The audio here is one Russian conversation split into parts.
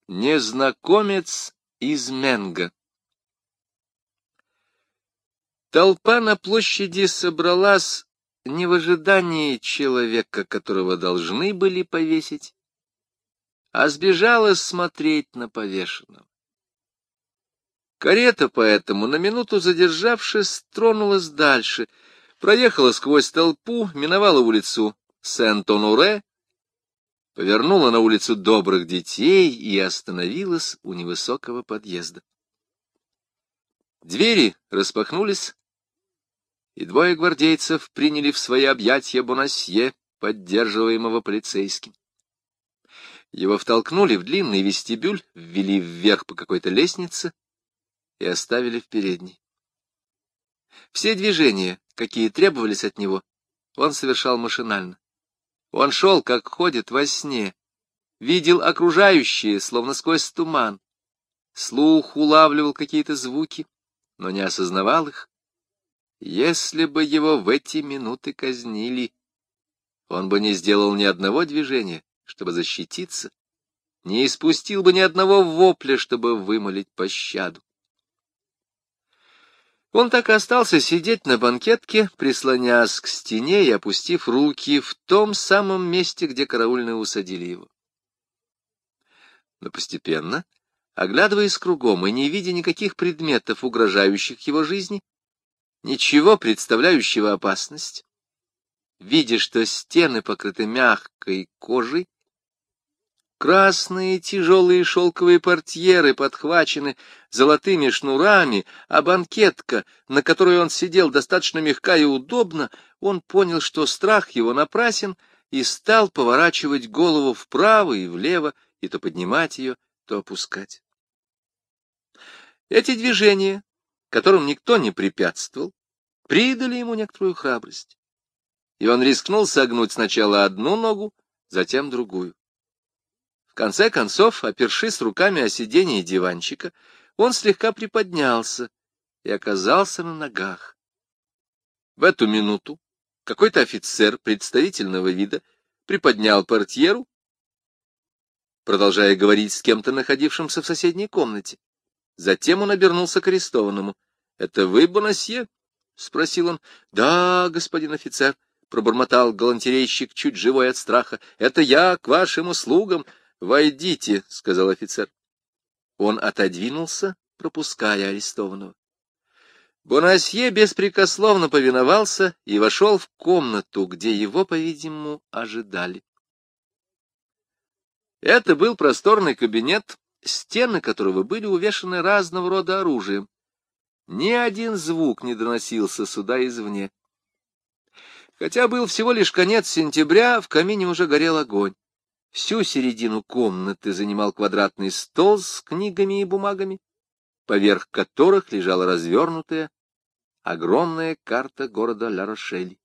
Незнакомец из Менго. Толпа на площади собралась не в ожидании человека, которого должны были повесить, а сбежала смотреть на повешенного. Карета поэтому, на минуту задержавшись, тронулась дальше, проехала сквозь толпу, миновала улицу Сент-Оноре, повернула на улицу Добрых детей и остановилась у невысокого подъезда. Двери распахнулись, и двое гвардейцев приняли в свои объятия Бонасье, поддерживаемого полицейским. Его втолкнули в длинный вестибюль, ввели вверх по какой-то лестнице и оставили в передней. Все движения, какие требовались от него, он совершал машинально. Он шел, как ходит во сне, видел окружающее, словно сквозь туман. Слух улавливал какие-то звуки, но не осознавал их. Если бы его в эти минуты казнили, он бы не сделал ни одного движения, чтобы защититься, не испустил бы ни одного вопля, чтобы вымолить пощаду. Он так и остался сидеть на банкетке, прислонясь к стене и опустив руки в том самом месте, где караульные усадили его. Но постепенно, оглядываясь кругом и не видя никаких предметов, угрожающих его жизни, ничего представляющего опасность, видя, что стены покрыты мягкой кожей, красные тяжелые шелковые портьеры подхвачены золотыми шнурами, а банкетка, на которой он сидел, достаточно мягка и удобна, он понял, что страх его напрасен, и стал поворачивать голову вправо и влево, и то поднимать ее, то опускать. Эти движения, которым никто не препятствовал, придали ему некоторую храбрость, и он рискнул согнуть сначала одну ногу, затем другую. В конце концов, опершись руками о сиденье диванчика, он слегка приподнялся и оказался на ногах. В эту минуту какой-то офицер представительного вида приподнял портьеру, продолжая говорить с кем-то, находившимся в соседней комнате. Затем он обернулся к арестованному. — Это вы, Бонасье? — спросил он. — Да, господин офицер, — пробормотал галантерейщик, чуть живой от страха. — Это я, к вашим услугам. — Войдите, — сказал офицер. Он отодвинулся, пропуская арестованного. Бонасье беспрекословно повиновался и вошел в комнату, где его, по-видимому, ожидали. Это был просторный кабинет, стены которого были увешаны разного рода оружием. Ни один звук не доносился сюда извне. Хотя был всего лишь конец сентября, в камине уже горел огонь. Всю середину комнаты занимал квадратный стол с книгами и бумагами, поверх которых лежала развернутая огромная карта города Ла-Рошель.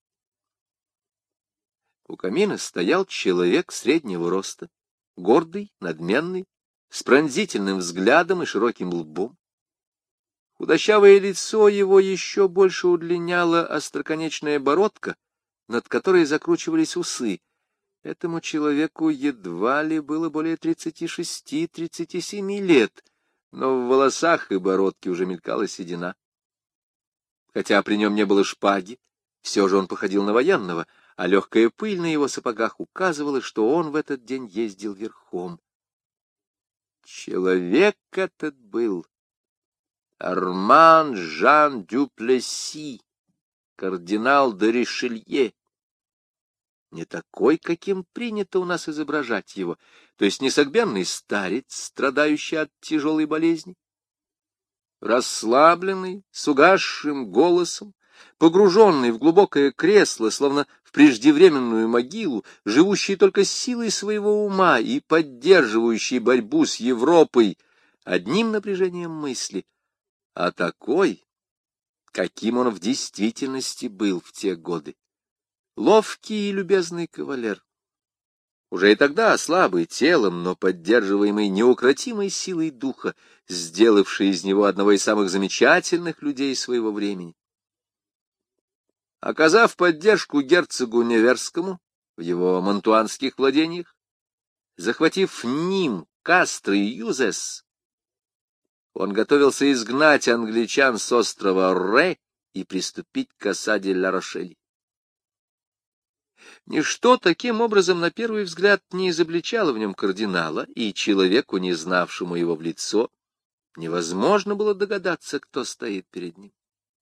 У камина стоял человек среднего роста, гордый, надменный, с пронзительным взглядом и широким лбом. Худощавое лицо его еще больше удлиняла остроконечная бородка, над которой закручивались усы. Этому человеку едва ли было более 36-37 лет, но в волосах и бородке уже мелькала седина. Хотя при нем не было шпаги, все же он походил на военного, а легкая пыль на его сапогах указывала, что он в этот день ездил верхом. Человек этот был Арман Жан Дюплесси, кардинал де Ришелье. Не такой, каким принято у нас изображать его, то есть не согбенный старец, страдающий от тяжелой болезни. Расслабленный, с угасшим голосом, погруженный в глубокое кресло, словно в преждевременную могилу, живущий только силой своего ума и поддерживающий борьбу с Европой одним напряжением мысли, а такой, каким он в действительности был в те годы. Ловкий и любезный кавалер, уже и тогда слабый телом, но поддерживаемый неукротимой силой духа, сделавший из него одного из самых замечательных людей своего времени. Оказав поддержку герцогу Неверскому в его мантуанских владениях, захватив Ним Кастро Юзес он готовился изгнать англичан с острова Ре и приступить к осаде Ла-Рошели. Ничто таким образом на первый взгляд не изобличало в нем кардинала, и человеку, не знавшему его в лицо, невозможно было догадаться, кто стоит перед ним.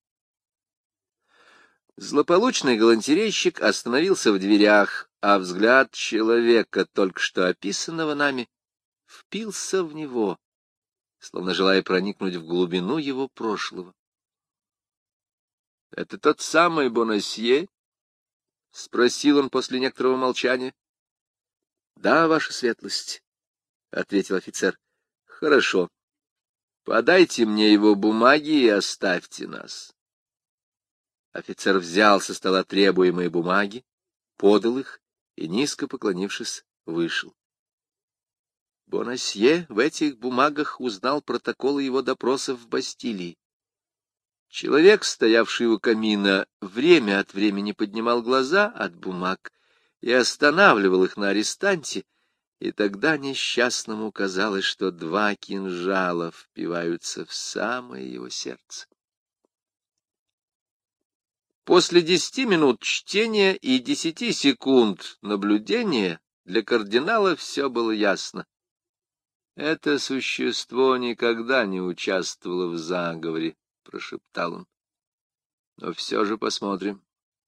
Злополучный галантерейщик остановился в дверях, а взгляд человека, только что описанного нами, впился в него, словно желая проникнуть в глубину его прошлого. — Это тот самый Бонасье? — спросил он после некоторого молчания. — Да, ваша светлость, — ответил офицер. — Хорошо. Подайте мне его бумаги и оставьте нас. Офицер взял со стола требуемые бумаги, подал их и, низко поклонившись, вышел. Бонасье в этих бумагах узнал протоколы его допросов в Бастилии. Человек, стоявший у камина, время от времени поднимал глаза от бумаг и останавливал их на арестанте, и тогда несчастному казалось, что два кинжала впиваются в самое его сердце. После 10 минут чтения и 10 секунд наблюдения для кардинала все было ясно. Это существо никогда не участвовало в заговоре, — прошептал он. Но все же посмотрим.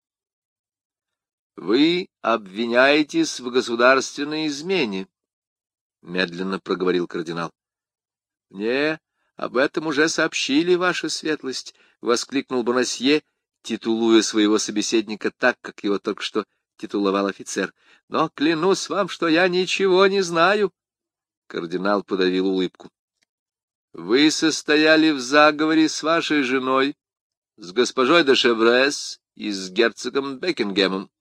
Вы обвиняетесь в государственной измене, — медленно проговорил кардинал. Мне об этом уже сообщили, ваша светлость, — воскликнул Бонасье, титулуя своего собеседника так, как его только что титуловал офицер. Но клянусь вам, что я ничего не знаю. Кардинал подавил улыбку. — Вы состояли в заговоре с вашей женой, с госпожой де Шеврес и с герцогом Бекингемом.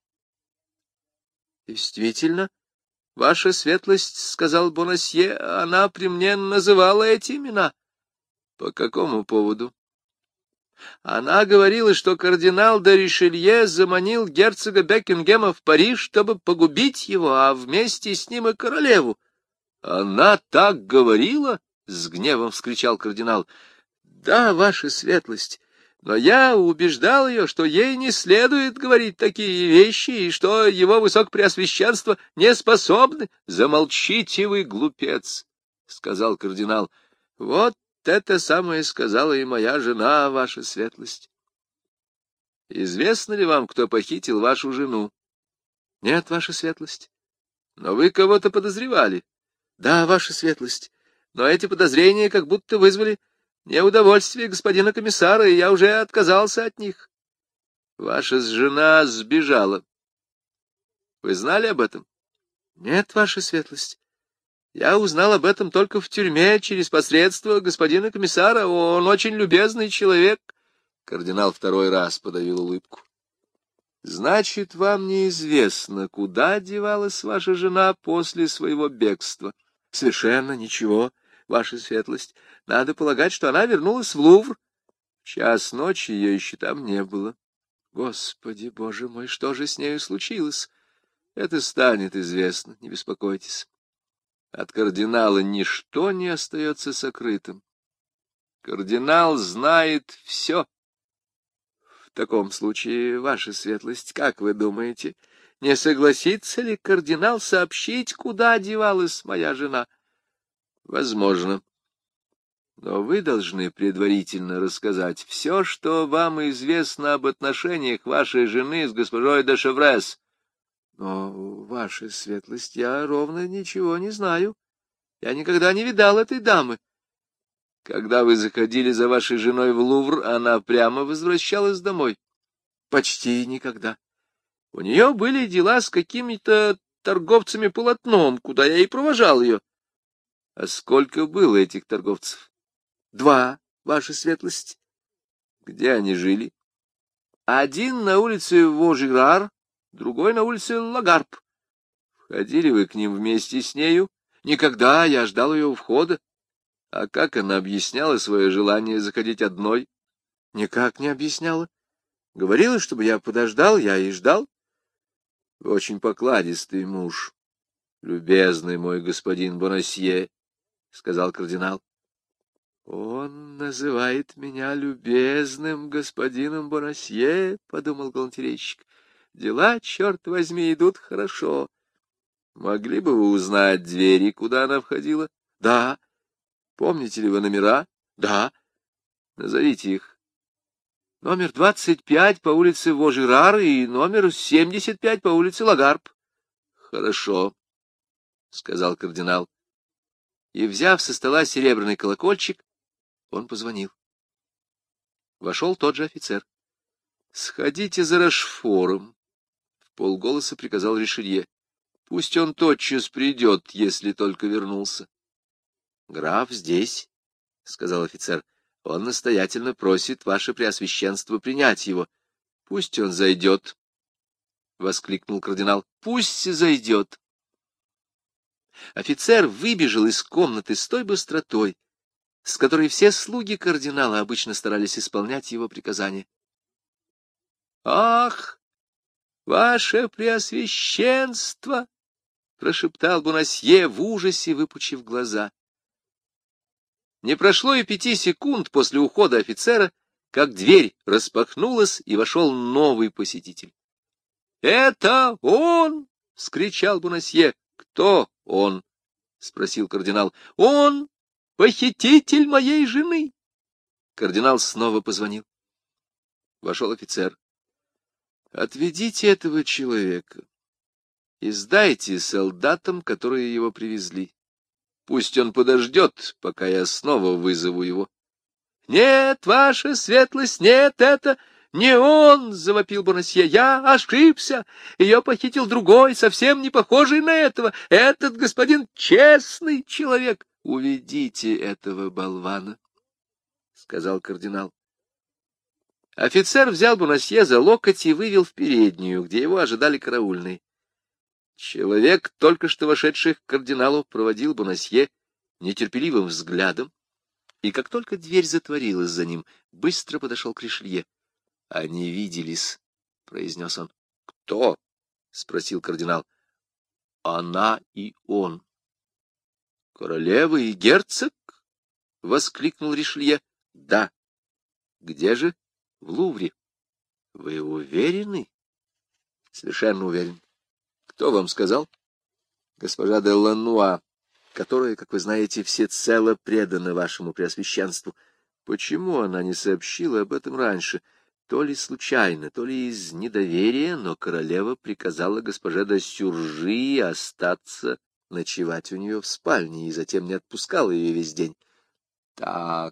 — Действительно, ваша светлость, — сказал Бонасье, — она при мне называла эти имена. — По какому поводу? — Она говорила, что кардинал де Ришелье заманил герцога Бекингема в Париж, чтобы погубить его, а вместе с ним и королеву. — Она так говорила? — с гневом вскричал кардинал. — Да, ваша светлость, но я убеждал ее, что ей не следует говорить такие вещи, и что его высокопреосвященство не способны. — Замолчите вы, глупец, — сказал кардинал. — Вот это самое сказала и моя жена, ваша светлость. — Известно ли вам, кто похитил вашу жену? — Нет, ваша светлость. — Но вы кого-то подозревали? — Да, ваша светлость. Но эти подозрения как будто вызвали неудовольствие господина комиссара, и я уже отказался от них. Ваша жена сбежала. Вы знали об этом? Нет, ваша светлость. Я узнал об этом только в тюрьме через посредство господина комиссара. Он очень любезный человек. Кардинал второй раз подавил улыбку. Значит, вам неизвестно, куда девалась ваша жена после своего бегства? Совершенно ничего, ваша светлость. Надо полагать, что она вернулась в Лувр. В час ночи ее еще там не было. Господи, боже мой, что же с нею случилось? Это станет известно, не беспокойтесь. От кардинала ничто не остается сокрытым. Кардинал знает все. В таком случае, ваша светлость, как вы думаете, не согласится ли кардинал сообщить, куда девалась моя жена? Возможно. Но вы должны предварительно рассказать все, что вам известно об отношениях вашей жены с госпожой де Шеврес. Но, ваша светлость, я ровно ничего не знаю. Я никогда не видал этой дамы. Когда вы заходили за вашей женой в Лувр, она прямо возвращалась домой? Почти никогда. У нее были дела с какими-то торговцами полотном, куда я и провожал ее. А сколько было этих торговцев? 2, ваша светлость. Где они жили? Один на улице Вожирар, другой на улице Лагарб. Входили вы к ним вместе с нею? Никогда, я ждал ее у входа. А как она объясняла свое желание заходить одной? Никак не объясняла. Говорила, чтобы я подождал, я и ждал. Вы очень покладистый муж, любезный мой господин Бонасье, сказал кардинал. — Он называет меня любезным господином Бонасье, — подумал галантерейщик. — Дела, черт возьми, идут хорошо. Могли бы вы узнать двери, куда она входила? — Да. Помните ли вы номера? — Да. Назовите их. Номер 25 по улице Вожерар и номер 75 по улице Лагарб. — Хорошо, — сказал кардинал. И, взяв со стола серебряный колокольчик, он позвонил. Вошел тот же офицер. — Сходите за Рошфором, — вполголоса приказал Ришелье. — Пусть он тотчас придет, если только вернулся. — Граф здесь, — сказал офицер. — Он настоятельно просит ваше преосвященство принять его. — Пусть он зайдет, — воскликнул кардинал. — Пусть зайдет. Офицер выбежал из комнаты с той быстротой, с которой все слуги кардинала обычно старались исполнять его приказания. — Ах, ваше преосвященство! — прошептал Бонасье в ужасе, выпучив глаза. Не прошло и 5 секунд после ухода офицера, как дверь распахнулась, и вошел новый посетитель. — Это он! — вскричал Бонасье. — Кто он? — спросил кардинал. — Он! Похититель моей жены! Кардинал снова позвонил. Вошел офицер. — Отведите этого человека и сдайте солдатам, которые его привезли. Пусть он подождет, пока я снова вызову его. — Нет, ваша светлость, нет, это не он! — завопил Бонасье. — Я ошибся. Ее похитил другой, совсем не похожий на этого. Этот господин честный человек. — Уведите этого болвана, — сказал кардинал. Офицер взял Бонасье за локоть и вывел в переднюю, где его ожидали караульные. Человек, только что вошедший к кардиналу, проводил Бонасье нетерпеливым взглядом, и как только дверь затворилась за ним, быстро подошел к Ришелье. — Они виделись, — произнес он. — Кто? — спросил кардинал. — Она и он. — Королева и герцог? — воскликнул Ришелье. — Да. — Где же? — В Лувре. — Вы уверены? — Совершенно уверен. Кто вам сказал? Госпожа де Лануа, которая, как вы знаете, всецело предана вашему преосвященству. Почему она не сообщила об этом раньше? То ли случайно, то ли из недоверия, но королева приказала госпоже де Сюржи остаться ночевать у нее в спальне и затем не отпускала ее весь день. Так,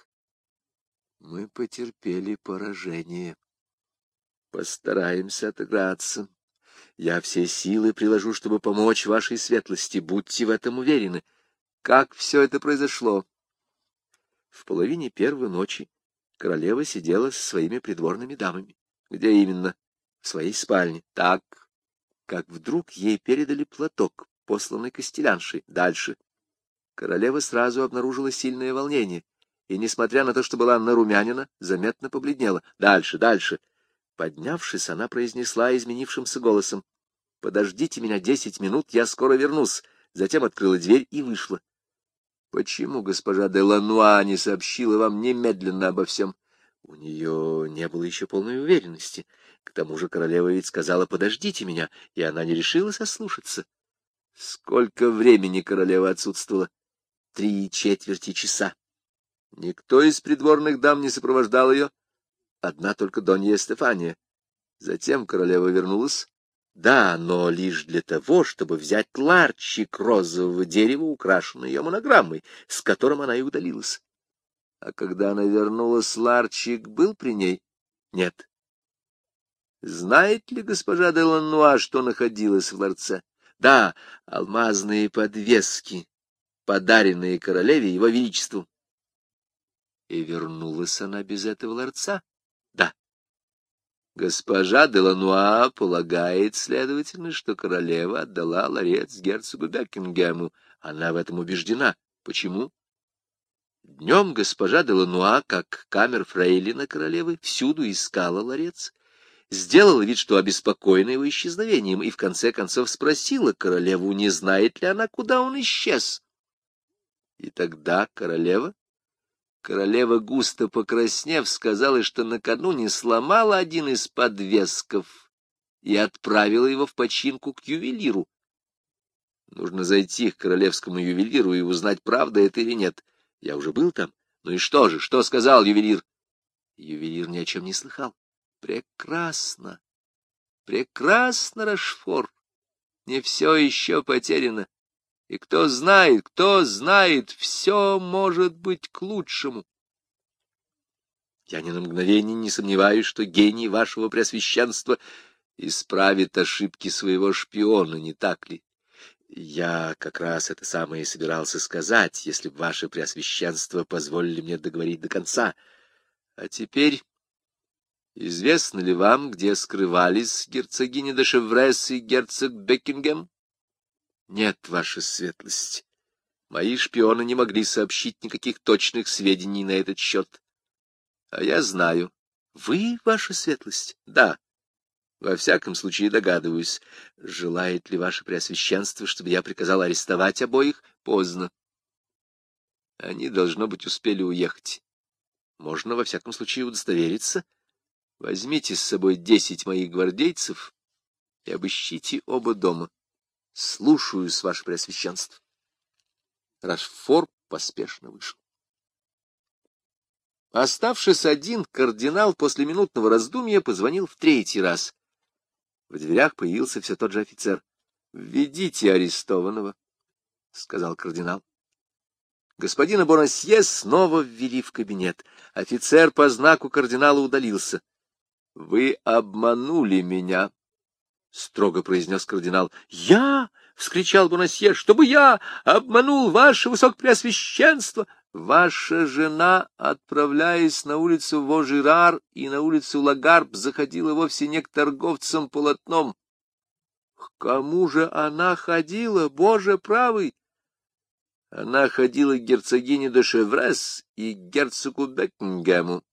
мы потерпели поражение. Постараемся отыграться. Я все силы приложу, чтобы помочь вашей светлости, будьте в этом уверены. Как все это произошло? В половине первой ночи королева сидела со своими придворными дамами. Где именно? В своей спальне. Так, как вдруг ей передали платок, посланный костеляншей. Дальше. Королева сразу обнаружила сильное волнение, и, несмотря на то, что была нарумянина, заметно побледнела. Дальше, дальше. Поднявшись, она произнесла изменившимся голосом: «Подождите меня 10 минут, я скоро вернусь». Затем открыла дверь и вышла. Почему госпожа де Лануа не сообщила вам немедленно обо всем? У нее не было еще полной уверенности. К тому же королева ведь сказала: «Подождите меня», и она не решилась ослушаться. Сколько времени королева отсутствовала? 3/4 часа. Никто из придворных дам не сопровождал ее. Одна только Донья Стефания. Затем королева вернулась. Да, но лишь для того, чтобы взять ларчик розового дерева, украшенный ее монограммой, с которым она и удалилась. А когда она вернулась, ларчик был при ней? Нет. Знает ли госпожа де Лануа, что находилось в ларце? Да, алмазные подвески, подаренные королеве его величеству. И вернулась она без этого ларца? Да. Госпожа де Лануа полагает, следовательно, что королева отдала ларец герцогу Бекингему. Она в этом убеждена. Почему? Днем госпожа де Лануа, как камер-фрейлина королевы, всюду искала ларец, сделала вид, что обеспокоена его исчезновением, и в конце концов спросила королеву, не знает ли она, куда он исчез. И тогда королева? Королева, густо покраснев, сказала, что накануне сломала один из подвесков и отправила его в починку к ювелиру. Нужно зайти к королевскому ювелиру и узнать, правда это или нет. Я уже был там. Ну и что же, что сказал ювелир? Ювелир ни о чем не слыхал. Прекрасно, прекрасно, Рашфор. Не все еще потеряно. И кто знает, все может быть к лучшему. Я ни на мгновение не сомневаюсь, что гений вашего преосвященства исправит ошибки своего шпиона, не так ли? Я как раз это самое и собирался сказать, если бы ваше преосвященство позволили мне договорить до конца. А теперь, известно ли вам, где скрывались герцогиня де Шеврес и герцог Бекингем? Нет, ваша светлость. Мои шпионы не могли сообщить никаких точных сведений на этот счет. А я знаю. Вы, ваша светлость? Да. Во всяком случае, догадываюсь. Желает ли ваше преосвященство, чтобы я приказал арестовать обоих? Поздно. Они, должно быть, успели уехать. Можно, во всяком случае, удостовериться. Возьмите с собой 10 моих гвардейцев и обыщите оба дома. Слушаюсь, ваше преосвященство. Рашфор поспешно вышел. Оставшись один, кардинал после минутного раздумья позвонил в 3-й раз. В дверях появился все тот же офицер. — Введите арестованного, — сказал кардинал. Господина Бонасье снова ввели в кабинет. Офицер по знаку кардинала удалился. — Вы обманули меня, — строго произнес кардинал. — Я? — вскричал Бонасье. — Чтобы я обманул ваше высокопреосвященство? Ваша жена, отправляясь на улицу Вожирар и на улицу Лагарб, заходила вовсе не к торговцам полотном. К кому же она ходила, Боже правый? Она ходила к герцогине де Шеврес и к герцогу Бекингему.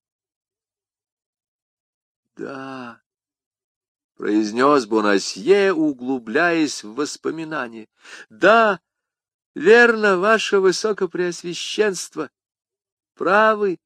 — Да, — произнес Бонасье, углубляясь в воспоминания. — Да, верно, ваше высокопреосвященство. Правы.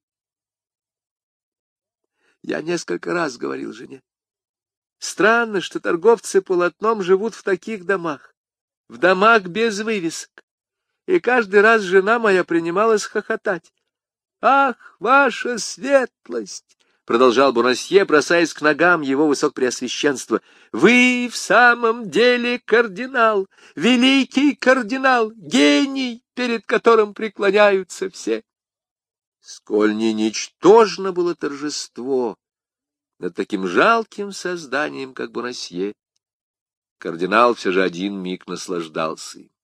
Я несколько раз говорил жене. Странно, что торговцы полотном живут в таких домах, в домах без вывесок. И каждый раз жена моя принималась хохотать. «Ах, ваша светлость!» — продолжал Бонасье, бросаясь к ногам его высокопреосвященства. «Вы в самом деле кардинал, великий кардинал, гений, перед которым преклоняются все». Сколь не ничтожно было торжество над таким жалким созданием, как Бонасье, кардинал все же один миг наслаждался им.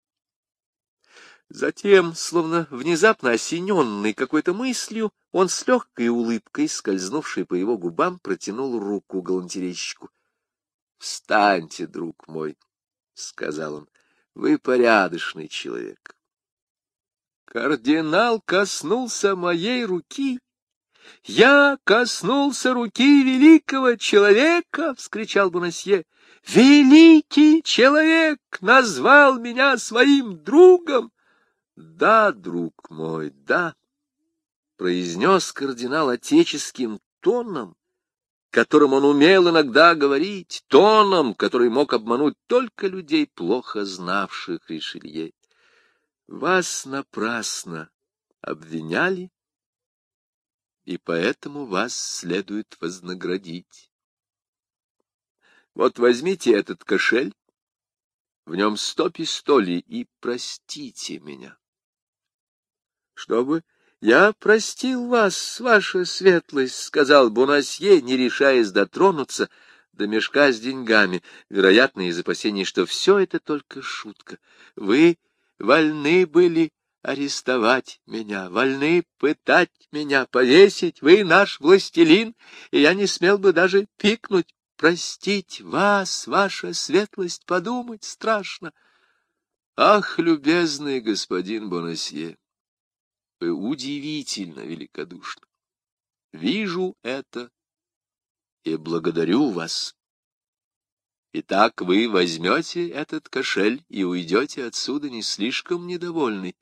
Затем, словно внезапно осененный какой-то мыслью, он с легкой улыбкой, скользнувшей по его губам, протянул руку галантерейщику. — Встаньте, друг мой, — сказал он, — вы порядочный человек. Кардинал коснулся моей руки. «Я коснулся руки великого человека!» — вскричал Бонасье. «Великий человек назвал меня своим другом!» «Да, друг мой, да!» — произнес кардинал отеческим тоном, которым он умел иногда говорить, тоном, который мог обмануть только людей, плохо знавших Ришелье. «Вас напрасно обвиняли, и поэтому вас следует вознаградить. Вот возьмите этот кошель, в нем 100 пистолей, и простите меня». «Чтобы я простил вас, ваша светлость», — сказал Бонасье, не решаясь дотронуться до мешка с деньгами, вероятно, из опасений, что все это только шутка. «Вы вольны были арестовать меня, вольны пытать меня, повесить, вы наш властелин, и я не смел бы даже пикнуть. Простить вас, ваша светлость, подумать страшно». «Ах, любезный господин Бонасье, вы удивительно великодушны. Вижу это и благодарю вас. Итак, вы возьмете этот кошель и уйдете отсюда не слишком недовольный.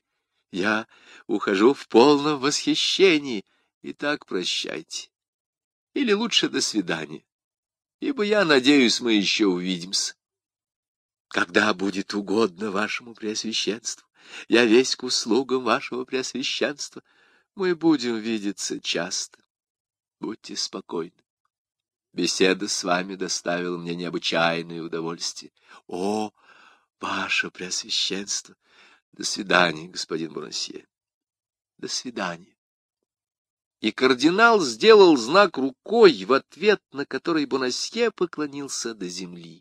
Я ухожу в полном восхищении. Итак, прощайте. Или лучше до свидания, ибо я надеюсь, мы еще увидимся. Когда будет угодно вашему преосвященству, я весь к услугам вашего преосвященства. Мы будем видеться часто. Будьте спокойны. Беседа с вами доставила мне необычайное удовольствие. О, ваше преосвященство! До свидания, господин Бонасье. До свидания. И кардинал сделал знак рукой, в ответ на который Бонасье поклонился до земли.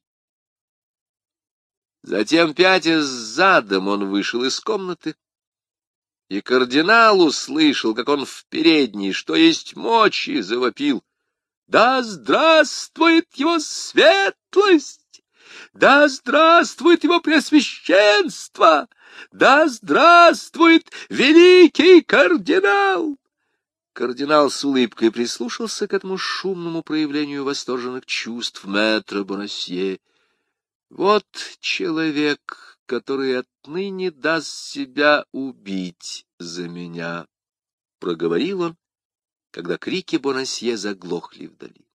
Затем, пятясь задом, он вышел из комнаты, и кардинал услышал, как он в передней, что есть мочи, завопил: «Да здравствует его светлость! Да здравствует его преосвященство! Да здравствует великий кардинал!» Кардинал с улыбкой прислушался к этому шумному проявлению восторженных чувств мэтра Бонасье. «Вот человек, который отныне даст себя убить за меня», — проговорил он, когда крики Бонасье заглохли вдали.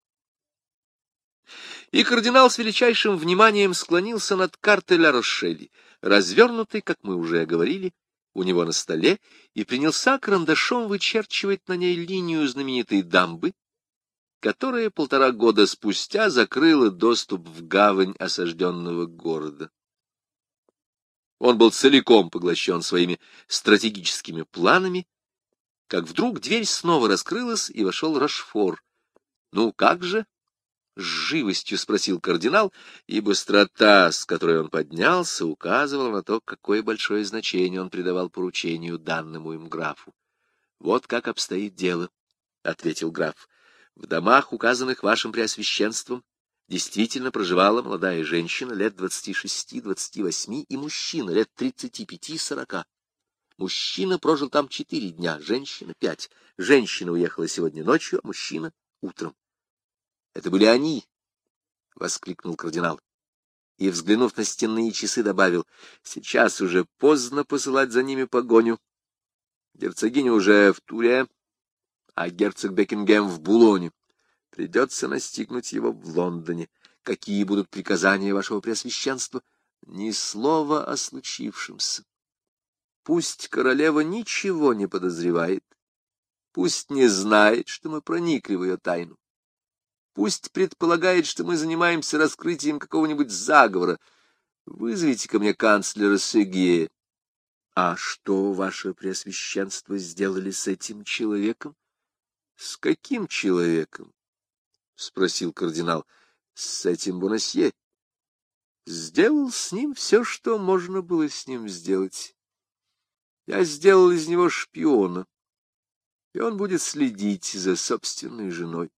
И кардинал с величайшим вниманием склонился над картой Ля-Рошели, развернутой, как мы уже говорили, у него на столе, и принялся карандашом вычерчивать на ней линию знаменитой дамбы, которая 1,5 года спустя закрыла доступ в гавань осажденного города. Он был целиком поглощен своими стратегическими планами, как вдруг дверь снова раскрылась, и вошел Рошфор. «Ну, как же?» — с живостью спросил кардинал, и быстрота, с которой он поднялся, указывала на то, какое большое значение он придавал поручению, данному им графу. «Вот как обстоит дело», — ответил граф. «В домах, указанных вашим преосвященством, действительно проживала молодая женщина лет 26-28 и мужчина лет 35-40. Мужчина прожил там 4 дня, женщина 5. Женщина уехала сегодня ночью, а мужчина — утром». «Это были они!» — воскликнул кардинал. И, взглянув на стенные часы, добавил: «Сейчас уже поздно посылать за ними погоню. Герцогиня уже в Туре, а герцог Бекингем в Булоне. Придется настигнуть его в Лондоне. Какие будут приказания вашего преосвященства?» «Ни слова о случившемся. Пусть королева ничего не подозревает. Пусть не знает, что мы проникли в ее тайну. Пусть предполагает, что мы занимаемся раскрытием какого-нибудь заговора. Вызовите ко мне канцлера Сеге». «А что, ваше преосвященство, сделали с этим человеком?» «С каким человеком?» — спросил кардинал. «С этим Бонасье. Сделал с ним все, что можно было с ним сделать. Я сделал из него шпиона, и он будет следить за собственной женой».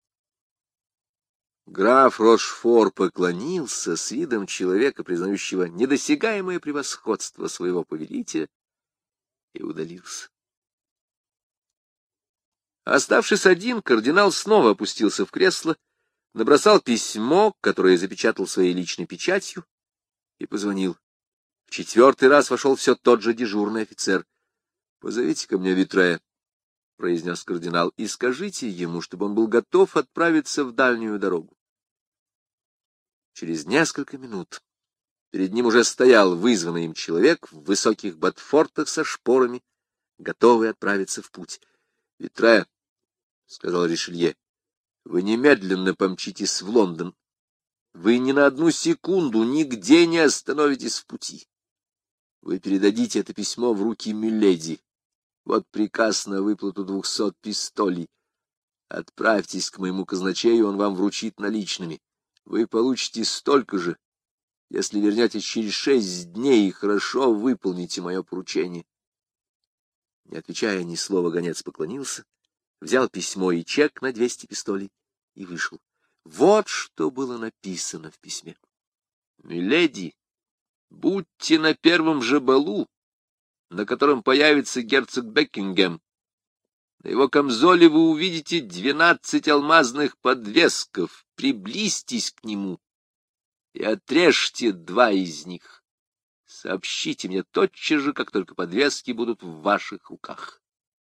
Граф Рошфор поклонился с видом человека, признающего недосягаемое превосходство своего повелителя, и удалился. Оставшись один, кардинал снова опустился в кресло, набросал письмо, которое запечатал своей личной печатью, и позвонил. В 4-й раз вошел все тот же дежурный офицер. «Позовите ко мне Витрея», — произнес кардинал, — «и скажите ему, чтобы он был готов отправиться в дальнюю дорогу». Через несколько минут перед ним уже стоял вызванный им человек в высоких ботфортах со шпорами, готовый отправиться в путь. «Витре», — сказал Ришелье, — «вы немедленно помчитесь в Лондон. Вы ни на одну секунду нигде не остановитесь в пути. Вы передадите это письмо в руки миледи. Вот приказ на выплату 200 пистолей. Отправьтесь к моему казначею, он вам вручит наличными. Вы получите столько же, если вернетесь через 6 дней и хорошо выполните мое поручение». Не отвечая ни слова, гонец поклонился, взял письмо и чек на 200 пистолей и вышел. Вот что было написано в письме: «Миледи, будьте на первом же балу, на котором появится герцог Бекингем. На его камзоле вы увидите 12 алмазных подвесков. Приблизьтесь к нему и отрежьте 2 из них. сообщите мне тотчас же, как только подвески будут в ваших руках.